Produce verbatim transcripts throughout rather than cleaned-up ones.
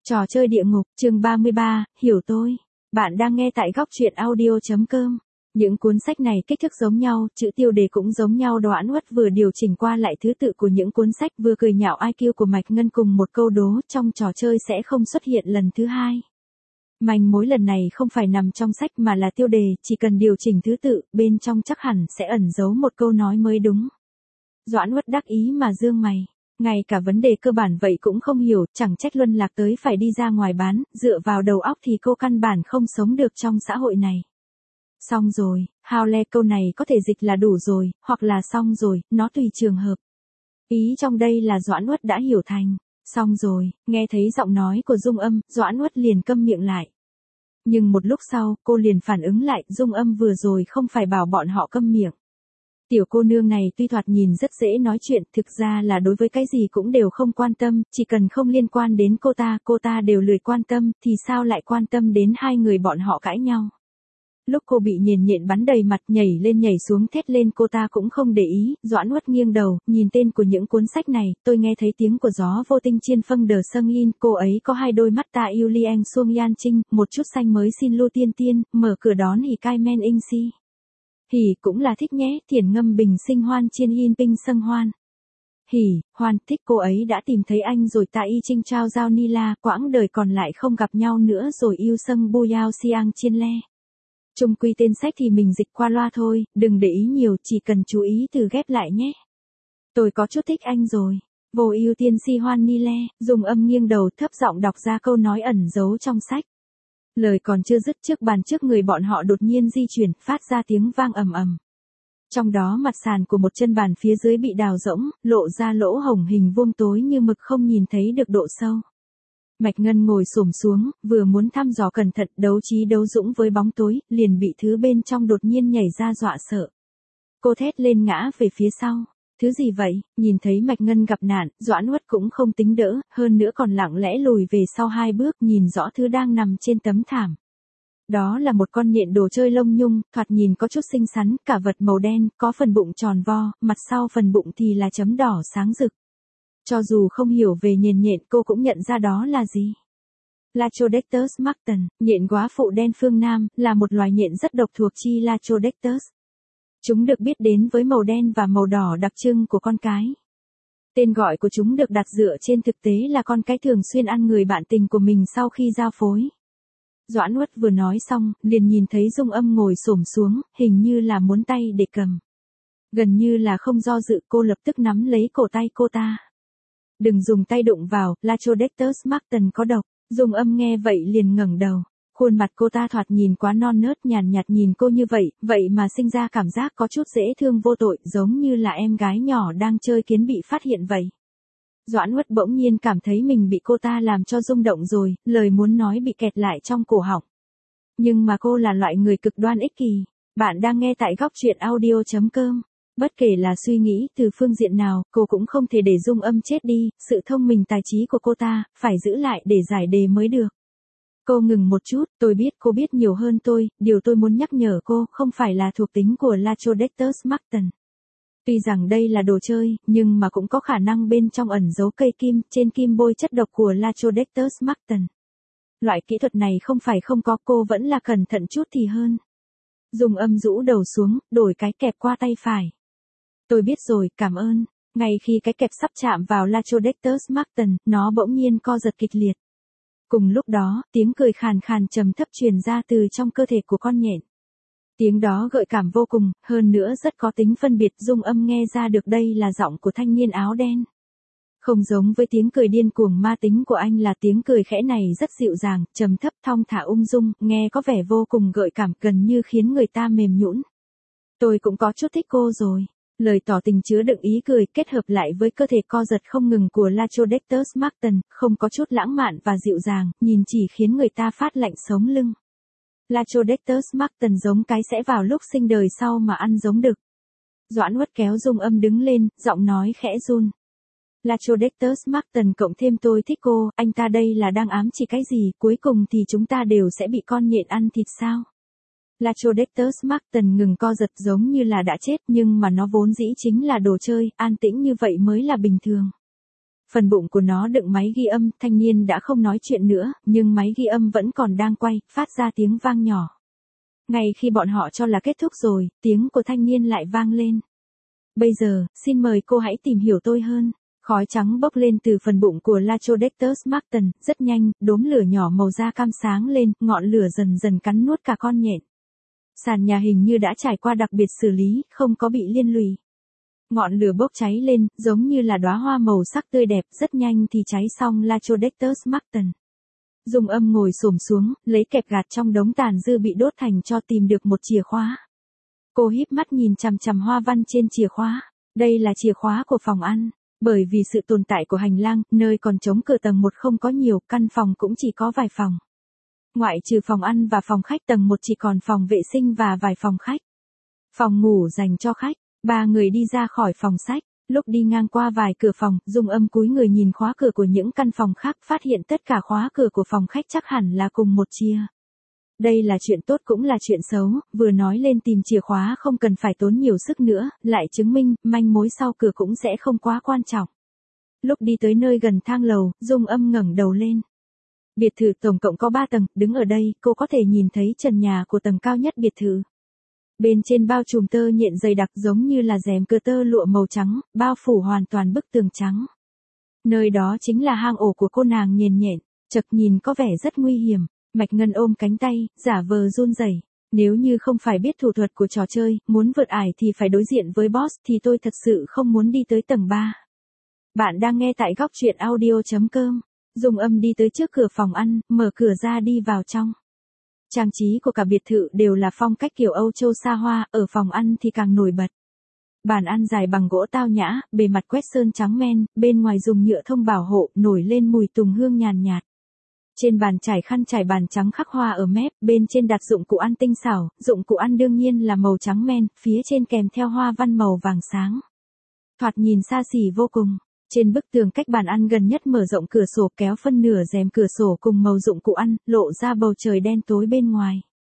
Trò chơi địa ngục, chương ba mươi ba, hiểu tôi. Bạn đang nghe tại góc truyện audio.com. Những cuốn sách này kích thước giống nhau, chữ tiêu đề cũng giống nhau. Doãn Uất vừa điều chỉnh qua lại thứ tự của những cuốn sách, vừa cười nhạo i kiu của Mạch Ngân cùng một câu đố trong trò chơi sẽ không xuất hiện lần thứ hai. Manh mối lần này không phải nằm trong sách mà là tiêu đề, chỉ cần điều chỉnh thứ tự, bên trong chắc hẳn sẽ ẩn giấu một câu nói mới đúng. Doãn Uất đắc ý mà dương mày. Ngay cả vấn đề cơ bản vậy cũng không hiểu, chẳng trách Luân Lạc tới phải đi ra ngoài bán, dựa vào đầu óc thì cô căn bản không sống được trong xã hội này. Xong rồi, hao le câu này có thể dịch là đủ rồi, hoặc là xong rồi, nó tùy trường hợp. Ý trong đây là Doãn Uất đã hiểu thành, xong rồi, nghe thấy giọng nói của Dung Âm, Doãn Uất liền câm miệng lại. Nhưng một lúc sau, cô liền phản ứng lại, Dung Âm vừa rồi không phải bảo bọn họ câm miệng. Tiểu cô nương này tuy thoạt nhìn rất dễ nói chuyện, thực ra là đối với cái gì cũng đều không quan tâm, chỉ cần không liên quan đến cô ta, cô ta đều lười quan tâm, thì sao lại quan tâm đến hai người bọn họ cãi nhau. Lúc cô bị nhện nhện bắn đầy mặt, nhảy lên nhảy xuống thét lên, cô ta cũng không để ý. Doãn Uất nghiêng đầu, nhìn tên của những cuốn sách này, tôi nghe thấy tiếng của gió vô tinh chiên phân đờ sâng in, cô ấy có hai đôi mắt ta yêu liang xuông yan trinh, một chút xanh mới xin lưu tiên tiên, mở cửa đón hỉ cai men inh si. Hỉ cũng là thích nhé, thiền ngâm bình sinh hoan chiên yin pinh sâng hoan. Hỉ, hoan, thích cô ấy đã tìm thấy anh rồi, ta y trinh trao giao ni la, quãng đời còn lại không gặp nhau nữa rồi, yêu sâng bu yao siang chiên le. Chung quy tên sách thì mình dịch qua loa thôi, đừng để ý nhiều, chỉ cần chú ý từ ghép lại nhé. Tôi có chút thích anh rồi. Vô yêu tiên si hoan ni le, dùng âm nghiêng đầu thấp giọng đọc ra câu nói ẩn giấu trong sách. Lời còn chưa dứt, trước bàn trước người bọn họ đột nhiên di chuyển, phát ra tiếng vang ầm ầm. Trong đó mặt sàn của một chân bàn phía dưới bị đào rỗng, lộ ra lỗ hổng hình vuông tối như mực, không nhìn thấy được độ sâu. Mạch Ngân ngồi xổm xuống, vừa muốn thăm dò cẩn thận, đấu trí đấu dũng với bóng tối, liền bị thứ bên trong đột nhiên nhảy ra dọa sợ. Cô thét lên ngã về phía sau. Thứ gì vậy? Nhìn thấy Mạch Ngân gặp nạn, Doãn Uất cũng không tính đỡ, hơn nữa còn lặng lẽ lùi về sau hai bước, nhìn rõ thứ đang nằm trên tấm thảm. Đó là một con nhện đồ chơi lông nhung, thoạt nhìn có chút xinh xắn, cả vật màu đen, có phần bụng tròn vo, mặt sau phần bụng thì là chấm đỏ sáng rực. Cho dù không hiểu về nhện nhện, cô cũng nhận ra đó là gì. Lachodectus marten, nhện góa phụ đen phương Nam, là một loài nhện rất độc thuộc chi Lachodectus. Chúng được biết đến với màu đen và màu đỏ đặc trưng của con cái. Tên gọi của chúng được đặt dựa trên thực tế là con cái thường xuyên ăn người bạn tình của mình sau khi giao phối. Doãn Uất vừa nói xong, liền nhìn thấy Dung Âm ngồi xổm xuống, hình như là muốn tay để cầm. Gần như là không do dự, cô lập tức nắm lấy cổ tay cô ta. Đừng dùng tay đụng vào, Lachodectus marten có độc. Dung Âm nghe vậy liền ngẩng đầu. Khuôn mặt cô ta thoạt nhìn quá non nớt, nhàn nhạt nhìn cô như vậy, vậy mà sinh ra cảm giác có chút dễ thương vô tội, giống như là em gái nhỏ đang chơi kiến bị phát hiện vậy. Doãn Uất bỗng nhiên cảm thấy mình bị cô ta làm cho rung động rồi, lời muốn nói bị kẹt lại trong cổ họng. Nhưng mà cô là loại người cực đoan ích kỷ. Bạn đang nghe tại góc truyện audio.com. Bất kể là suy nghĩ từ phương diện nào, cô cũng không thể để Dung Âm chết đi, sự thông minh tài trí của cô ta, phải giữ lại để giải đề mới được. Cô ngừng một chút, tôi biết cô biết nhiều hơn tôi, điều tôi muốn nhắc nhở cô không phải là thuộc tính của Lachodectus marten. Tuy rằng đây là đồ chơi, nhưng mà cũng có khả năng bên trong ẩn giấu cây kim, trên kim bôi chất độc của Lachodectus marten. Loại kỹ thuật này không phải không có, cô vẫn là cẩn thận chút thì hơn. Dung Âm rũ đầu xuống, đổi cái kẹp qua tay phải. Tôi biết rồi, cảm ơn. Ngay khi cái kẹp sắp chạm vào Lachodectus marten, nó bỗng nhiên co giật kịch liệt. Cùng lúc đó, tiếng cười khàn khàn trầm thấp truyền ra từ trong cơ thể của con nhện. Tiếng đó gợi cảm vô cùng, hơn nữa rất có tính phân biệt. Dung Âm nghe ra được đây là giọng của thanh niên áo đen. Không giống với tiếng cười điên cuồng ma tính của anh, là tiếng cười khẽ này rất dịu dàng, trầm thấp, thong thả ung dung, nghe có vẻ vô cùng gợi cảm, gần như khiến người ta mềm nhũn. Tôi cũng có chút thích cô rồi. Lời tỏ tình chứa đựng ý cười, kết hợp lại với cơ thể co giật không ngừng của Lachodectus marten, không có chút lãng mạn và dịu dàng, nhìn chỉ khiến người ta phát lạnh sống lưng. Lachodectus marten giống cái sẽ vào lúc sinh đời sau mà ăn giống đực. Doãn Uất kéo Dung Âm đứng lên, giọng nói khẽ run. Lachodectus marten cộng thêm tôi thích cô, anh ta đây là đang ám chỉ cái gì, cuối cùng thì chúng ta đều sẽ bị con nhện ăn thịt sao? Lachodectus marten ngừng co giật, giống như là đã chết, nhưng mà nó vốn dĩ chính là đồ chơi, an tĩnh như vậy mới là bình thường. Phần bụng của nó đựng máy ghi âm, thanh niên đã không nói chuyện nữa, nhưng máy ghi âm vẫn còn đang quay, phát ra tiếng vang nhỏ. Ngay khi bọn họ cho là kết thúc rồi, tiếng của thanh niên lại vang lên. Bây giờ, xin mời cô hãy tìm hiểu tôi hơn. Khói trắng bốc lên từ phần bụng của Lachodectus Marton, rất nhanh, đốm lửa nhỏ màu da cam sáng lên, ngọn lửa dần dần cắn nuốt cả con nhện. Sàn nhà hình như đã trải qua đặc biệt xử lý, không có bị liên lụy. Ngọn lửa bốc cháy lên, giống như là đóa hoa màu sắc tươi đẹp, rất nhanh thì cháy xong Lachodectus Marton. Dung Âm ngồi xổm xuống, lấy kẹp gạt trong đống tàn dư bị đốt thành cho tìm được một chìa khóa. Cô híp mắt nhìn chằm chằm hoa văn trên chìa khóa. Đây là chìa khóa của phòng ăn. Bởi vì sự tồn tại của hành lang, nơi còn trống cửa tầng một không có nhiều, căn phòng cũng chỉ có vài phòng. Ngoại trừ phòng ăn và phòng khách tầng một chỉ còn phòng vệ sinh và vài phòng khách. Phòng ngủ dành cho khách. Ba người đi ra khỏi phòng sách. Lúc đi ngang qua vài cửa phòng, Dung Âm cúi người nhìn khóa cửa của những căn phòng khác, phát hiện tất cả khóa cửa của phòng khách chắc hẳn là cùng một chìa. Đây là chuyện tốt cũng là chuyện xấu, vừa nói lên tìm chìa khóa không cần phải tốn nhiều sức nữa, lại chứng minh, manh mối sau cửa cũng sẽ không quá quan trọng. Lúc đi tới nơi gần thang lầu, Dung Âm ngẩng đầu lên. Biệt thự tổng cộng có ba tầng, đứng ở đây, cô có thể nhìn thấy trần nhà của tầng cao nhất biệt thự. Bên trên bao trùm tơ nhện dày đặc giống như là rèm cờ tơ lụa màu trắng, bao phủ hoàn toàn bức tường trắng. Nơi đó chính là hang ổ của cô nàng nhện nhện, chật nhìn có vẻ rất nguy hiểm. Mạch Ngân ôm cánh tay, giả vờ run rẩy. Nếu như không phải biết thủ thuật của trò chơi, muốn vượt ải thì phải đối diện với boss thì tôi thật sự không muốn đi tới tầng ba. Bạn đang nghe tại góc truyện audio chấm com. Dung Âm đi tới trước cửa phòng ăn, mở cửa ra đi vào trong. Trang trí của cả biệt thự đều là phong cách kiểu Âu Châu xa hoa, ở phòng ăn thì càng nổi bật. Bàn ăn dài bằng gỗ tao nhã, bề mặt quét sơn trắng men, bên ngoài dùng nhựa thông bảo hộ, nổi lên mùi tùng hương nhàn nhạt. Trên bàn trải khăn trải bàn trắng khắc hoa ở mép, bên trên đặt dụng cụ ăn tinh xảo, dụng cụ ăn đương nhiên là màu trắng men, phía trên kèm theo hoa văn màu vàng sáng. Thoạt nhìn xa xỉ vô cùng. Trên bức tường cách bàn ăn gần nhất mở rộng cửa sổ kéo phân nửa rèm cửa sổ cùng màu dụng cụ ăn, lộ ra bầu trời đen tối bên ngoài.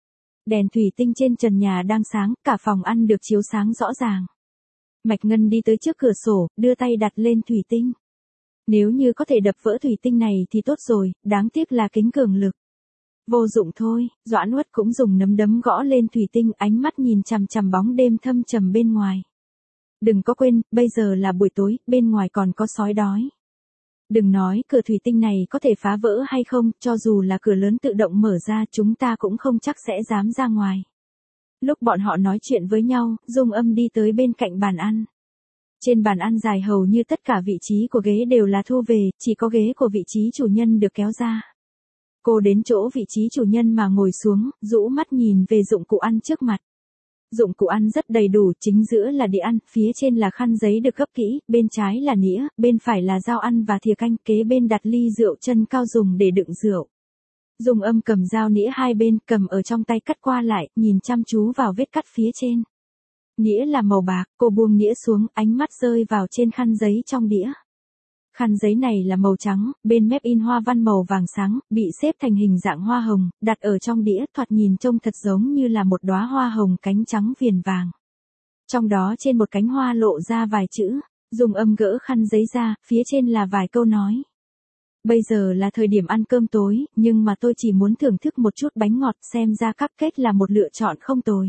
Đèn thủy tinh trên trần nhà đang sáng, cả phòng ăn được chiếu sáng rõ ràng. Mạch Ngân đi tới trước cửa sổ, đưa tay đặt lên thủy tinh. Nếu như có thể đập vỡ thủy tinh này thì tốt rồi, đáng tiếc là kính cường lực. Vô dụng thôi, Doãn Uất cũng dùng nấm đấm gõ lên thủy tinh, ánh mắt nhìn chằm chằm bóng đêm thâm trầm bên ngoài. Đừng có quên, bây giờ là buổi tối, bên ngoài còn có sói đói. Đừng nói cửa thủy tinh này có thể phá vỡ hay không, cho dù là cửa lớn tự động mở ra chúng ta cũng không chắc sẽ dám ra ngoài. Lúc bọn họ nói chuyện với nhau, Dung Âm đi tới bên cạnh bàn ăn. Trên bàn ăn dài hầu như tất cả vị trí của ghế đều là thu về, chỉ có ghế của vị trí chủ nhân được kéo ra. Cô đến chỗ vị trí chủ nhân mà ngồi xuống, rũ mắt nhìn về dụng cụ ăn trước mặt. Dụng cụ ăn rất đầy đủ, chính giữa là đĩa ăn, phía trên là khăn giấy được gấp kỹ, bên trái là nĩa, bên phải là dao ăn và thìa canh, kế bên đặt ly rượu chân cao dùng để đựng rượu. Dung Âm cầm dao nĩa hai bên, cầm ở trong tay cắt qua lại, nhìn chăm chú vào vết cắt phía trên. Nĩa là màu bạc, cô buông nĩa xuống, ánh mắt rơi vào trên khăn giấy trong đĩa. Khăn giấy này là màu trắng, bên mép in hoa văn màu vàng sáng, bị xếp thành hình dạng hoa hồng, đặt ở trong đĩa, thoạt nhìn trông thật giống như là một đóa hoa hồng cánh trắng viền vàng. Trong đó trên một cánh hoa lộ ra vài chữ, Dung Âm gỡ khăn giấy ra, phía trên là vài câu nói. Bây giờ là thời điểm ăn cơm tối, nhưng mà tôi chỉ muốn thưởng thức một chút bánh ngọt, xem ra cupcake là một lựa chọn không tồi.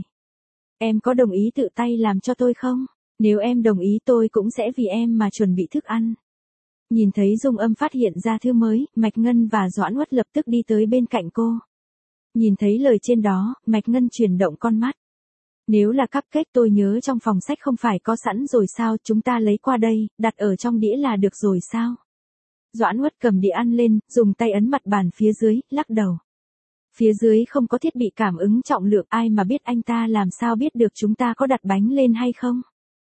Em có đồng ý tự tay làm cho tôi không? Nếu em đồng ý tôi cũng sẽ vì em mà chuẩn bị thức ăn. Nhìn thấy Dung Âm phát hiện ra thứ mới, Mạch Ngân và Doãn Uất lập tức đi tới bên cạnh cô. Nhìn thấy lời trên đó, Mạch Ngân chuyển động con mắt. Nếu là cupcake tôi nhớ trong phòng sách không phải có sẵn rồi sao, chúng ta lấy qua đây, đặt ở trong đĩa là được rồi sao? Doãn Uất cầm đĩa ăn lên, dùng tay ấn mặt bàn phía dưới, lắc đầu. Phía dưới không có thiết bị cảm ứng trọng lượng, ai mà biết anh ta làm sao biết được chúng ta có đặt bánh lên hay không?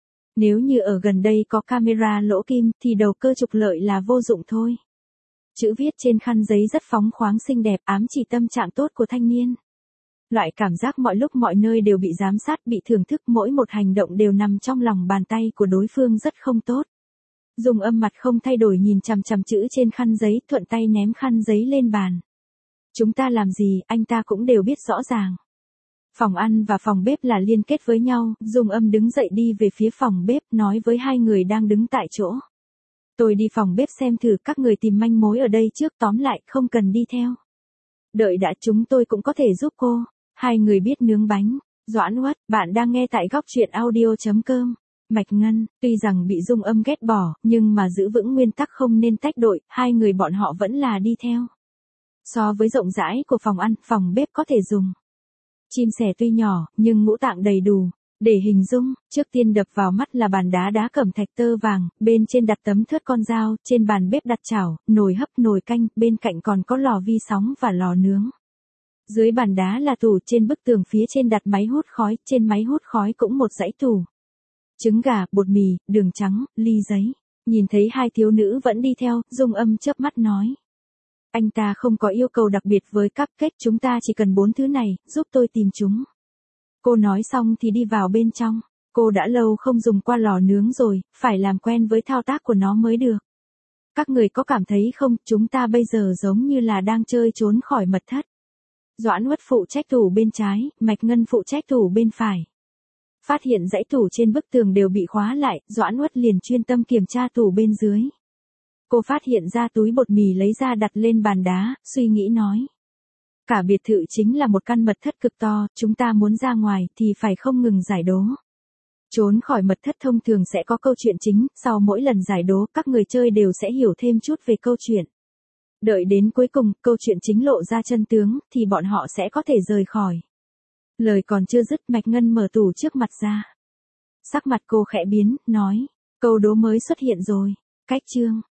Nếu như ở gần đây có camera lỗ kim thì đầu cơ trục lợi là vô dụng thôi. Chữ viết trên khăn giấy rất phóng khoáng xinh đẹp, ám chỉ tâm trạng tốt của thanh niên. Loại cảm giác mọi lúc mọi nơi đều bị giám sát, bị thưởng thức, mỗi một hành động đều nằm trong lòng bàn tay của đối phương rất không tốt. Dung Âm mặt không thay đổi nhìn chằm chằm chữ trên khăn giấy, thuận tay ném khăn giấy lên bàn. Chúng ta làm gì, anh ta cũng đều biết rõ ràng. Phòng ăn và phòng bếp là liên kết với nhau, Dung Âm đứng dậy đi về phía phòng bếp, nói với hai người đang đứng tại chỗ. Tôi đi phòng bếp xem thử, các người tìm manh mối ở đây trước, tóm lại không cần đi theo. Đợi đã, chúng tôi cũng có thể giúp cô. Hai người biết nướng bánh. Doãn Uất, bạn đang nghe tại góc truyện audio.com. Mạch Ngân, tuy rằng bị Dung Âm ghét bỏ, nhưng mà giữ vững nguyên tắc không nên tách đội, hai người bọn họ vẫn là đi theo. So với rộng rãi của phòng ăn, phòng bếp có thể dùng. Chim sẻ tuy nhỏ, nhưng ngũ tạng đầy đủ. Để hình dung, trước tiên đập vào mắt là bàn đá đá cẩm thạch tơ vàng, bên trên đặt tấm thớt con dao, trên bàn bếp đặt chảo, nồi hấp, nồi canh, bên cạnh còn có lò vi sóng và lò nướng. Dưới bàn đá là tủ, trên bức tường phía trên đặt máy hút khói, trên máy hút khói cũng một dãy tủ. Trứng gà, bột mì, đường trắng, ly giấy. Nhìn thấy hai thiếu nữ vẫn đi theo, Dung Âm chớp mắt nói. Anh ta không có yêu cầu đặc biệt với cupcake, chúng ta chỉ cần bốn thứ này, giúp tôi tìm chúng. Cô nói xong thì đi vào bên trong. Cô đã lâu không dùng qua lò nướng rồi, phải làm quen với thao tác của nó mới được. Các người có cảm thấy không, chúng ta bây giờ giống như là đang chơi trốn khỏi mật thất. Doãn Uất phụ trách tủ bên trái, Mạch Ngân phụ trách tủ bên phải. Phát hiện dãy tủ trên bức tường đều bị khóa lại, Doãn Uất liền chuyên tâm kiểm tra tủ bên dưới. Cô phát hiện ra túi bột mì lấy ra đặt lên bàn đá, suy nghĩ nói. Cả biệt thự chính là một căn mật thất cực to, chúng ta muốn ra ngoài thì phải không ngừng giải đố. Trốn khỏi mật thất thông thường sẽ có câu chuyện chính, sau mỗi lần giải đố các người chơi đều sẽ hiểu thêm chút về câu chuyện. Đợi đến cuối cùng, câu chuyện chính lộ ra chân tướng, thì bọn họ sẽ có thể rời khỏi. Lời còn chưa dứt, Mạch Ngân mở tủ trước mặt ra. Sắc mặt cô khẽ biến, nói, câu đố mới xuất hiện rồi. Cách chương,